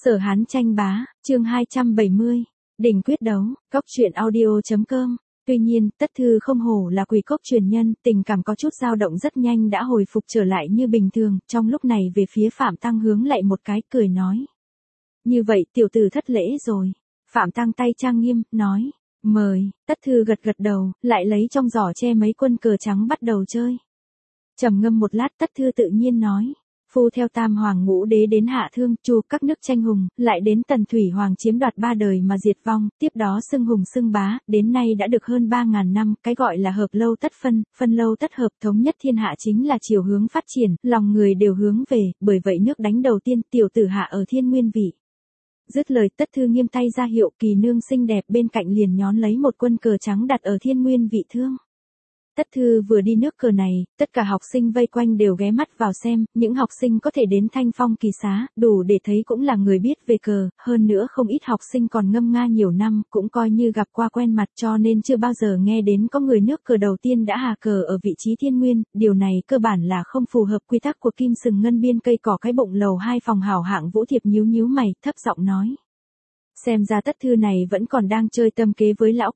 Sở Hán tranh bá, chương 270, đỉnh quyết đấu, cóc truyện audio.com. Tuy nhiên, Tất Thư không hổ là quỷ cốc truyền nhân, tình cảm có chút dao động rất nhanh đã hồi phục trở lại như bình thường, trong lúc này về phía Phạm Tăng hướng lại một cái, cười nói. Như vậy tiểu tử thất lễ rồi. Phạm Tăng tay trang nghiêm, nói, mời. Tất Thư gật gật đầu, lại lấy trong giỏ che mấy quân cờ trắng bắt đầu chơi. Trầm ngâm một lát, Tất Thư tự nhiên nói. Phu theo Tam Hoàng Ngũ Đế đến Hạ Thương, Chu các nước tranh hùng, lại đến Tần Thủy Hoàng chiếm đoạt 3 đời mà diệt vong, tiếp đó xưng hùng xưng bá, đến nay đã được hơn 3.000 năm, cái gọi là hợp lâu tất phân, phân lâu tất hợp, thống nhất thiên hạ chính là chiều hướng phát triển, lòng người đều hướng về, bởi vậy nước đánh đầu tiên tiểu tử hạ ở Thiên Nguyên vị. Dứt lời, Tất Thư nghiêm tay ra hiệu, Kỳ nương xinh đẹp bên cạnh liền nhón lấy một quân cờ trắng đặt ở Thiên Nguyên vị thương. Tất Thư vừa đi nước cờ này, tất cả học sinh vây quanh đều ghé mắt vào xem, những học sinh có thể đến Thanh Phong kỳ xá, đủ để thấy cũng là người biết về cờ, hơn nữa không ít học sinh còn ngâm nga nhiều năm, cũng coi như gặp qua quen mặt cho nên chưa bao giờ nghe đến có người nước cờ đầu tiên đã hạ cờ ở vị trí Thiên Nguyên, điều này cơ bản là không phù hợp quy tắc của Kim Sừng Ngân Biên cây cỏ cái bụng lầu 2 phòng hảo hạng. Vũ Thiệp nhíu mày, thấp giọng nói. Xem ra Tất Thư này vẫn còn đang chơi tâm kế với lão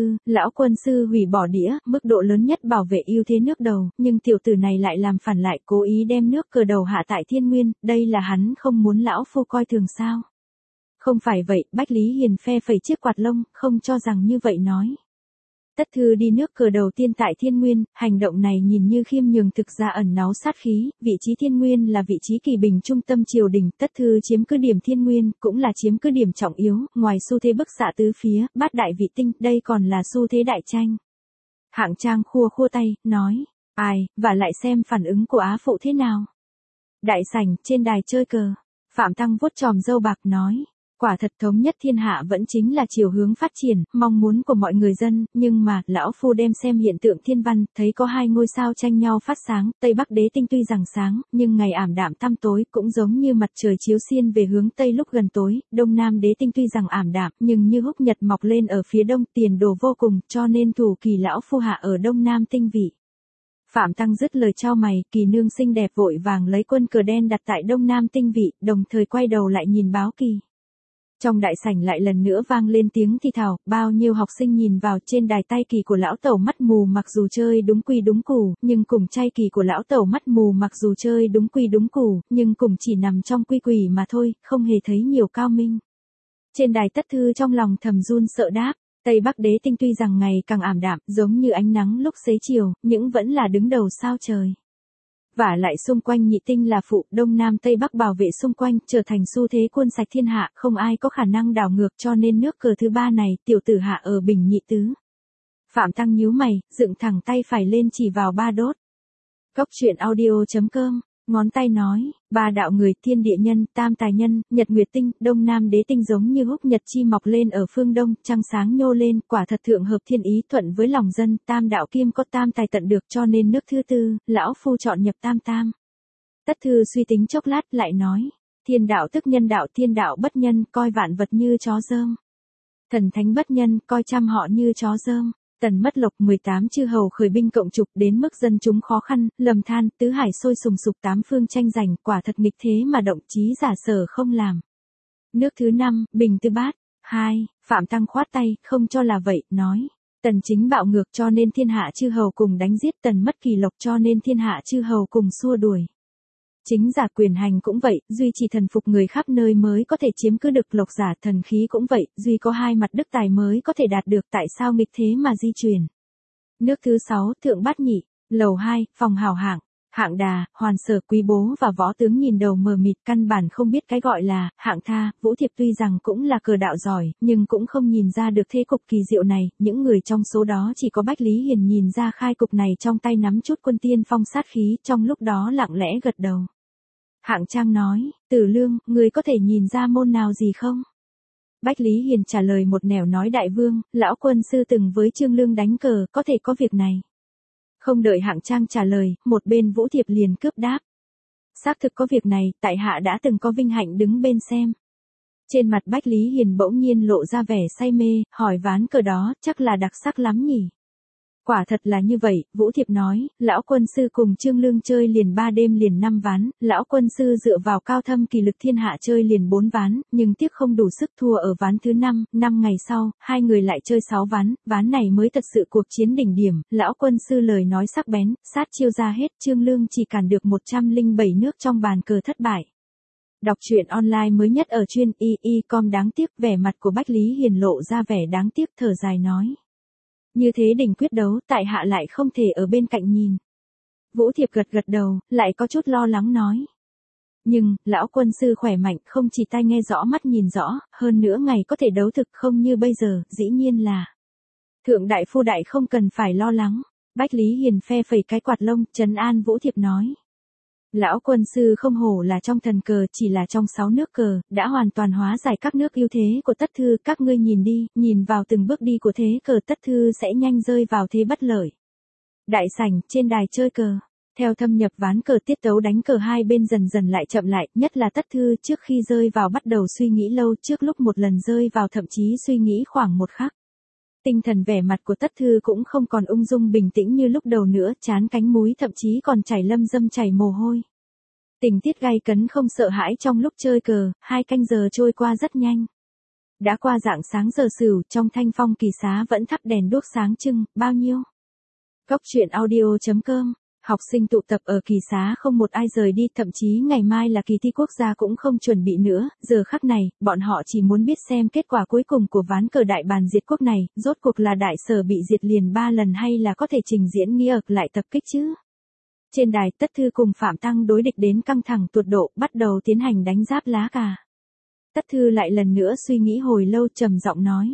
quân sư hủy bỏ đĩa, mức độ lớn nhất bảo vệ ưu thế nước đầu, nhưng tiểu tử này lại làm phản lại, cố ý đem nước cờ đầu hạ tại Thiên Nguyên, đây là hắn không muốn lão phu coi thường sao? Không phải vậy, Bách Lý Hiền phe phẩy chiếc quạt lông, không cho rằng như vậy nói. Tất Thư đi nước cờ đầu tiên tại Thiên Nguyên, hành động này nhìn như khiêm nhường thực ra ẩn náu sát khí, vị trí Thiên Nguyên là vị trí kỳ bình trung tâm triều đình, Tất Thư chiếm cứ điểm Thiên Nguyên, cũng là chiếm cứ điểm trọng yếu, ngoài xu thế bức xạ tứ phía, bát đại vị tinh, đây còn là xu thế đại tranh. Hạng Trang khua tay, nói, ai, và lại xem phản ứng của Á Phụ thế nào. Đại sảnh, trên đài chơi cờ, Phạm Tăng vuốt chòm râu bạc nói. Quả thật thống nhất thiên hạ vẫn chính là chiều hướng phát triển, mong muốn của mọi người dân, nhưng mà, lão phu đem xem hiện tượng thiên văn, thấy có hai ngôi sao tranh nhau phát sáng, Tây Bắc đế tinh tuy rằng sáng, nhưng ngày ảm đạm tăm tối, cũng giống như mặt trời chiếu xiên về hướng Tây lúc gần tối, Đông Nam đế tinh tuy rằng ảm đạm, nhưng như húc nhật mọc lên ở phía đông, tiền đồ vô cùng, cho nên thủ kỳ lão phu hạ ở Đông Nam tinh vị. Phạm Tăng dứt lời chau mày, Kỳ nương xinh đẹp vội vàng lấy quân cờ đen đặt tại Đông Nam tinh vị, đồng thời quay đầu lại nhìn báo kỳ. Trong đại sảnh lại lần nữa vang lên tiếng thì thào, bao nhiêu học sinh nhìn vào trên đài tay kỳ của lão tẩu mắt mù mặc dù chơi đúng quy đúng củ, nhưng cùng chay kỳ của lão tẩu mắt mù mặc dù chơi đúng quy đúng củ, nhưng cùng chỉ nằm trong quy quỷ mà thôi, không hề thấy nhiều cao minh. Trên đài Tất Thư trong lòng thầm run sợ đáp, Tây Bắc đế tinh tuy rằng ngày càng ảm đạm, giống như ánh nắng lúc xế chiều, nhưng vẫn là đứng đầu sao trời. Vả lại xung quanh nhị tinh là phụ, Đông Nam Tây Bắc bảo vệ xung quanh, trở thành xu thế quân sạch thiên hạ, không ai có khả năng đảo ngược cho nên nước cờ thứ ba này, tiểu tử hạ ở bình nhị tứ. Phạm Tăng nhíu mày, dựng thẳng tay phải lên chỉ vào ba đốt. Cóc truyện audio.com, ngón tay nói, ba đạo người, thiên địa nhân, tam tài nhân, nhật nguyệt tinh, Đông Nam đế tinh giống như húc nhật chi mọc lên ở phương đông, trăng sáng nhô lên, quả thật thượng hợp thiên ý thuận với lòng dân, tam đạo kim có tam tài tận được cho nên nước thứ tư, lão phu chọn nhập tam tam. Tất Thư suy tính chốc lát lại nói, thiên đạo tức nhân đạo, thiên đạo bất nhân, coi vạn vật như chó dơm. Thần thánh bất nhân, coi trăm họ như chó dơm. Tần mất lộc 18 chư hầu khởi binh cộng trục đến mức dân chúng khó khăn, lầm than, tứ hải sôi sùng sục tám phương tranh giành, quả thật nghịch thế mà động chí giả sở không làm. Nước thứ 5, bình tư bát. 2, Phạm Tăng khoát tay, không cho là vậy, nói. Tần chính bạo ngược cho nên thiên hạ chư hầu cùng đánh giết, tần mất kỳ lộc cho nên thiên hạ chư hầu cùng xua đuổi. Chính giả quyền hành cũng vậy, duy trì thần phục người khắp nơi mới có thể chiếm cứ được lộc giả, thần khí cũng vậy, duy có hai mặt đức tài mới có thể đạt được, tại sao nghịch thế mà di truyền. Nước thứ 6, thượng bát nhị, lầu 2, phòng hảo hạng, hạng đà, hoàn sở, quý bố và võ tướng nhìn đầu mờ mịt, căn bản không biết cái gọi là hạng tha. Vũ Thiệp tuy rằng cũng là cờ đạo giỏi, nhưng cũng không nhìn ra được thế cục kỳ diệu này, những người trong số đó chỉ có Bách Lý Hiền nhìn ra khai cục này, trong tay nắm chút quân tiên phong sát khí, trong lúc đó lặng lẽ gật đầu. Hạng Trang nói, Tử Lương, người có thể nhìn ra môn nào gì không? Bách Lý Hiền trả lời một nẻo nói, đại vương, lão quân sư từng với Trương Lương đánh cờ, có thể có việc này. Không đợi Hạng Trang trả lời, một bên Vũ Thiệp liền cướp đáp. Xác thực có việc này, tại hạ đã từng có vinh hạnh đứng bên xem. Trên mặt Bách Lý Hiền bỗng nhiên lộ ra vẻ say mê, hỏi ván cờ đó, chắc là đặc sắc lắm nhỉ? Quả thật là như vậy, Vũ Thiệp nói, lão quân sư cùng Trương Lương chơi liền 3 đêm liền 5 ván, lão quân sư dựa vào cao thâm kỳ lực thiên hạ chơi liền 4 ván, nhưng tiếc không đủ sức thua ở ván thứ 5, 5 ngày sau, hai người lại chơi 6 ván, ván này mới thật sự cuộc chiến đỉnh điểm, lão quân sư lời nói sắc bén, sát chiêu ra hết, Trương Lương chỉ cản được 107 nước trong bàn cờ thất bại. Đọc truyện online mới nhất ở chuyên y.com đáng tiếc, vẻ mặt của Bách Lý Hiền lộ ra vẻ đáng tiếc thở dài nói. Như thế đỉnh quyết đấu, tại hạ lại không thể ở bên cạnh nhìn. Vũ Thiệp gật gật đầu, lại có chút lo lắng nói. Nhưng, lão quân sư khỏe mạnh, không chỉ tai nghe rõ mắt nhìn rõ, hơn nữa ngày có thể đấu thực không như bây giờ, dĩ nhiên là. Thượng đại phu đại không cần phải lo lắng. Bách Lý Hiền phe phẩy cái quạt lông, trấn an Vũ Thiệp nói. Lão quân sư không hổ là trong thần cờ, chỉ là trong 6 nước cờ, đã hoàn toàn hóa giải các nước ưu thế của Tất Thư, các ngươi nhìn đi, nhìn vào từng bước đi của thế cờ Tất Thư sẽ nhanh rơi vào thế bất lợi. Đại sảnh, trên đài chơi cờ, theo thâm nhập ván cờ tiết tấu đánh cờ hai bên dần dần lại chậm lại, nhất là Tất Thư trước khi rơi vào bắt đầu suy nghĩ lâu, trước lúc một lần rơi vào thậm chí suy nghĩ khoảng một khắc. Tinh thần vẻ mặt của Tất Thư cũng không còn ung dung bình tĩnh như lúc đầu nữa, trán cánh múi thậm chí còn chảy lâm dâm chảy mồ hôi. Tình tiết gay cấn không sợ hãi trong lúc chơi cờ, 2 canh giờ trôi qua rất nhanh. Đã qua rạng sáng giờ Sửu, trong Thanh Phong Kỳ Xá vẫn thắp đèn đuốc sáng trưng, bao nhiêu? Cốc truyện audio.com. Học sinh tụ tập ở Kỳ Xá không một ai rời đi, thậm chí ngày mai là kỳ thi quốc gia cũng không chuẩn bị nữa, giờ khắc này, bọn họ chỉ muốn biết xem kết quả cuối cùng của ván cờ đại bàn diệt quốc này, rốt cuộc là đại sở bị diệt liền 3 lần hay là có thể trình diễn nghĩa ực lại tập kích chứ? Trên đài, Tất Thư cùng Phạm Tăng đối địch đến căng thẳng tột độ, bắt đầu tiến hành đánh giáp lá cà. Tất Thư lại lần nữa suy nghĩ hồi lâu, trầm giọng nói.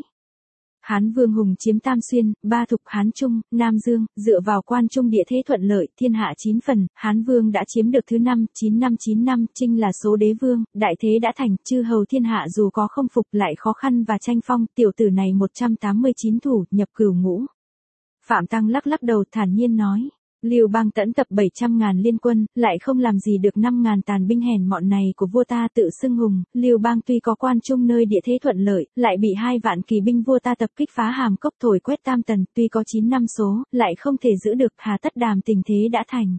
Hán Vương hùng chiếm Tam Xuyên, ba thục Hán Trung, Nam Dương, dựa vào quan trung địa thế thuận lợi, thiên hạ 9 phần, Hán Vương đã chiếm được thứ 5, 9 năm, Trinh là số đế vương, đại thế đã thành, chư hầu thiên hạ dù có không phục lại khó khăn và tranh phong, tiểu tử này 189 thủ, nhập cửu ngũ. Phạm Tăng lắc lắc đầu thản nhiên nói. Lưu Bang tẫn tập 700.000 liên quân, lại không làm gì được 5.000 tàn binh hèn mọn này của vua ta tự xưng hùng. Lưu Bang tuy có quan trung nơi địa thế thuận lợi, lại bị 2 vạn kỳ binh vua ta tập kích phá Hàm Cốc thổi quét Tam Tần, tuy có 9 năm số, lại không thể giữ được, hà tất đàm tình thế đã thành.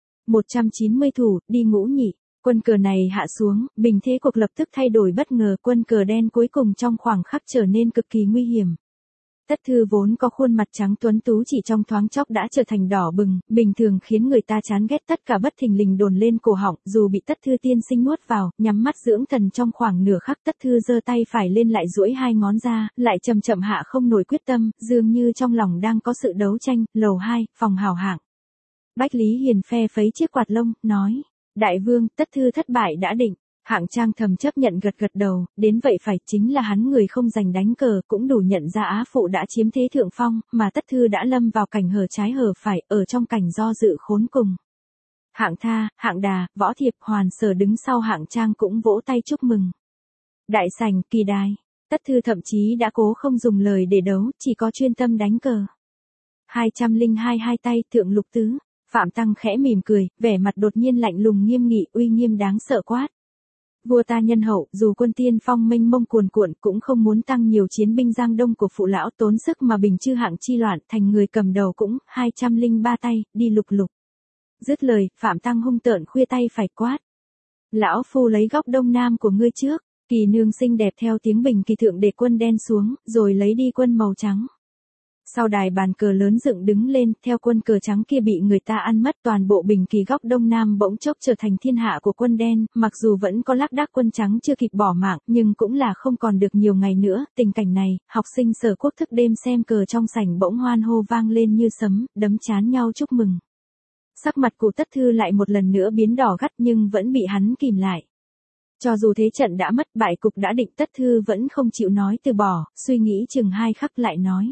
190 thủ, đi ngũ nhị. Quân cờ này hạ xuống, bình thế cuộc lập tức thay đổi bất ngờ, quân cờ đen cuối cùng trong khoảng khắc trở nên cực kỳ nguy hiểm. Tất Thư vốn có khuôn mặt trắng tuấn tú chỉ trong thoáng chốc đã trở thành đỏ bừng, bình thường khiến người ta chán ghét, tất cả bất thình lình đồn lên cổ họng, dù bị Tất Thư tiên sinh nuốt vào, nhắm mắt dưỡng thần trong khoảng nửa khắc, Tất Thư giơ tay phải lên lại duỗi 2 ngón ra, lại chậm chậm hạ không nổi quyết tâm, dường như trong lòng đang có sự đấu tranh. Lầu 2, phòng hào hạng. Bách Lý Hiền phe phấy chiếc quạt lông, nói, đại vương, Tất Thư thất bại đã định. Hạng Trang thầm chấp nhận gật gật đầu, đến vậy phải, chính là hắn người không giành đánh cờ, cũng đủ nhận ra Á Phụ đã chiếm thế thượng phong, mà Tất Thư đã lâm vào cảnh hở trái hở phải, ở trong cảnh do dự khốn cùng. Hạng Tha, Hạng Đà, Võ Thiệp, Hoàn Sở đứng sau Hạng Trang cũng vỗ tay chúc mừng. Đại sảnh, kỳ đài, Tất Thư thậm chí đã cố không dùng lời để đấu, chỉ có chuyên tâm đánh cờ. 202 hai tay, thượng lục tứ, Phạm Tăng khẽ mỉm cười, vẻ mặt đột nhiên lạnh lùng nghiêm nghị, uy nghiêm đáng sợ quát. Vua ta nhân hậu, dù quân tiên phong mênh mông cuồn cuộn cũng không muốn tăng nhiều chiến binh giang đông của phụ lão, tốn sức mà bình chư hạng chi loạn, thành người cầm đầu cũng 203 tay, đi lục lục. Dứt lời, Phạm Tăng hung tợn khuya tay phải quát. Lão phu lấy góc đông nam của ngươi trước. Kỳ nương xinh đẹp theo tiếng bình kỳ thượng để quân đen xuống, rồi lấy đi quân màu trắng. Sau đài bàn cờ lớn dựng đứng lên, theo quân cờ trắng kia bị người ta ăn mất, toàn bộ bình kỳ góc đông nam bỗng chốc trở thành thiên hạ của quân đen, mặc dù vẫn có lác đác quân trắng chưa kịp bỏ mạng, nhưng cũng là không còn được nhiều ngày nữa. Tình cảnh này, học sinh Sở Quốc thức đêm xem cờ trong sảnh bỗng hoan hô vang lên như sấm, đấm chán nhau chúc mừng. Sắc mặt của Tất Thư lại một lần nữa biến đỏ gắt nhưng vẫn bị hắn kìm lại. Cho dù thế trận đã mất, bại cục đã định, Tất Thư vẫn không chịu nói từ bỏ, suy nghĩ chừng 2 khắc lại nói.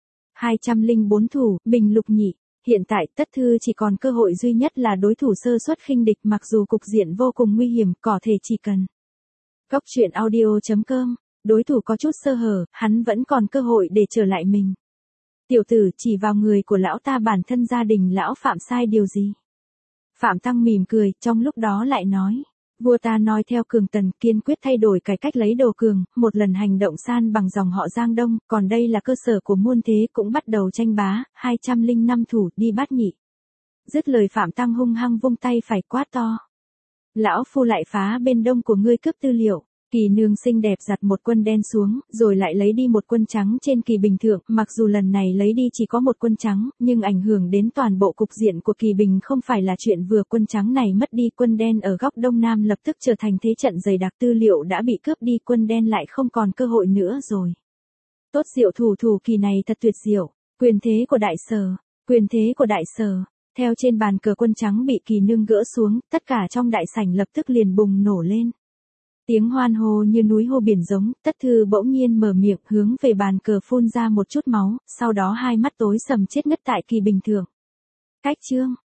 204 thủ, bình lục nhị. Hiện tại Tất Thư chỉ còn cơ hội duy nhất là đối thủ sơ suất khinh địch, mặc dù cục diện vô cùng nguy hiểm, có thể chỉ cần. Cốc truyện audio.com, đối thủ có chút sơ hở, hắn vẫn còn cơ hội để trở lại mình. Tiểu tử, chỉ vào người của lão ta, bản thân gia đình lão phạm sai điều gì? Phạm Tăng mỉm cười, trong lúc đó lại nói. Vua ta noi theo Cường Tần, kiên quyết thay đổi cái cách lấy đồ cường, một lần hành động san bằng dòng họ Giang Đông, còn đây là cơ sở của muôn thế, cũng bắt đầu tranh bá, 205 thủ đi bát nhị. Dứt lời Phạm Tăng hung hăng vung tay phải quát to. Lão phu lại phá bên đông của ngươi cướp tư liệu. Kỳ nương xinh đẹp giặt một quân đen xuống, rồi lại lấy đi một quân trắng trên kỳ bình thượng, mặc dù lần này lấy đi chỉ có một quân trắng, nhưng ảnh hưởng đến toàn bộ cục diện của kỳ bình không phải là chuyện vừa. Quân trắng này mất đi, quân đen ở góc đông nam lập tức trở thành thế trận dày đặc, tư liệu đã bị cướp đi, quân đen lại không còn cơ hội nữa rồi. Tốt diệu thủ kỳ này thật tuyệt diệu, quyền thế của đại sở, quyền thế của đại sở. Theo trên bàn cờ quân trắng bị kỳ nương gỡ xuống, tất cả trong đại sảnh lập tức liền bùng nổ lên. Tiếng hoan hô như núi hô biển giống, Tất Thư bỗng nhiên mở miệng hướng về bàn cờ phun ra một chút máu, sau đó hai mắt tối sầm chết ngất tại kỳ bình thượng. Cách chương.